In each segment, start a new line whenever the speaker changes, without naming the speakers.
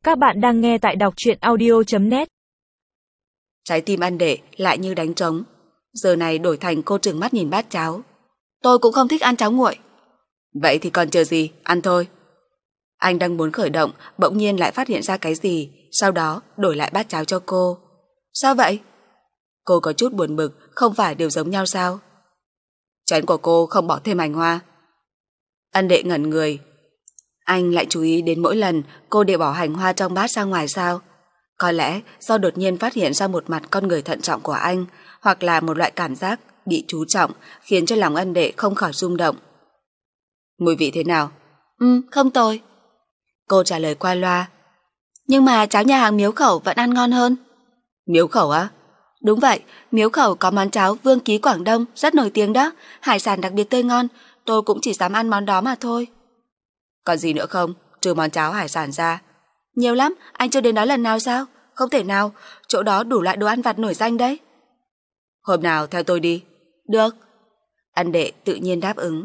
Các bạn đang nghe tại đọc truyện audio.net.
Trái tim Ân Đệ lại như đánh trống. Giờ này đổi thành cô trừng mắt nhìn bát cháo. Tôi cũng không thích ăn cháo nguội. Vậy thì còn chờ gì, ăn thôi. Anh đang muốn khởi động, bỗng nhiên lại phát hiện ra cái gì, sau đó đổi lại bát cháo cho cô. Sao vậy? Cô có chút buồn bực, không phải đều giống nhau sao? Chén của cô không bỏ thêm hành hoa. Ân Đệ ngẩn người. Anh lại chú ý đến mỗi lần cô để bỏ hành hoa trong bát ra ngoài sao? Có lẽ do đột nhiên phát hiện ra một mặt con người thận trọng của anh, hoặc là một loại cảm giác bị chú trọng khiến cho lòng Ân Đệ không khỏi rung động. Mùi vị thế nào? Không tồi. Cô trả lời qua loa. Nhưng mà cháo nhà hàng Miếu Khẩu vẫn ăn ngon hơn. Miếu Khẩu á? Đúng vậy, Miếu Khẩu có món cháo Vương Ký Quảng Đông rất nổi tiếng đó, hải sản đặc biệt tươi ngon, tôi cũng chỉ dám ăn món đó mà thôi. Còn gì nữa không, trừ món cháo hải sản ra? Nhiều lắm, anh chưa đến đó lần nào sao? Không thể nào, chỗ đó đủ loại đồ ăn vặt nổi danh đấy. Hôm nào theo tôi đi. Được. Ân Đệ tự nhiên đáp ứng.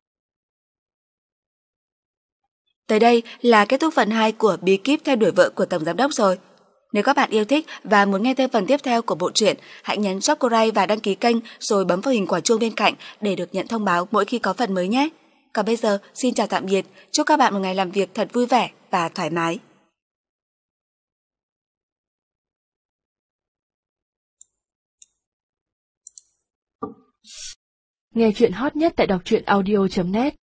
Tới đây là kết thúc phần 2 của bí kíp theo đuổi vợ của Tổng Giám Đốc rồi. Nếu các bạn yêu thích và muốn nghe thêm phần tiếp theo của bộ truyện, hãy nhấn subscribe và đăng ký kênh rồi bấm vào hình quả chuông bên cạnh để được nhận thông báo mỗi khi có phần mới nhé. Còn bây giờ, xin chào tạm biệt, chúc các bạn một ngày làm việc thật vui vẻ và thoải mái.
Nghe truyện hot nhất tại đọc truyện audio.net.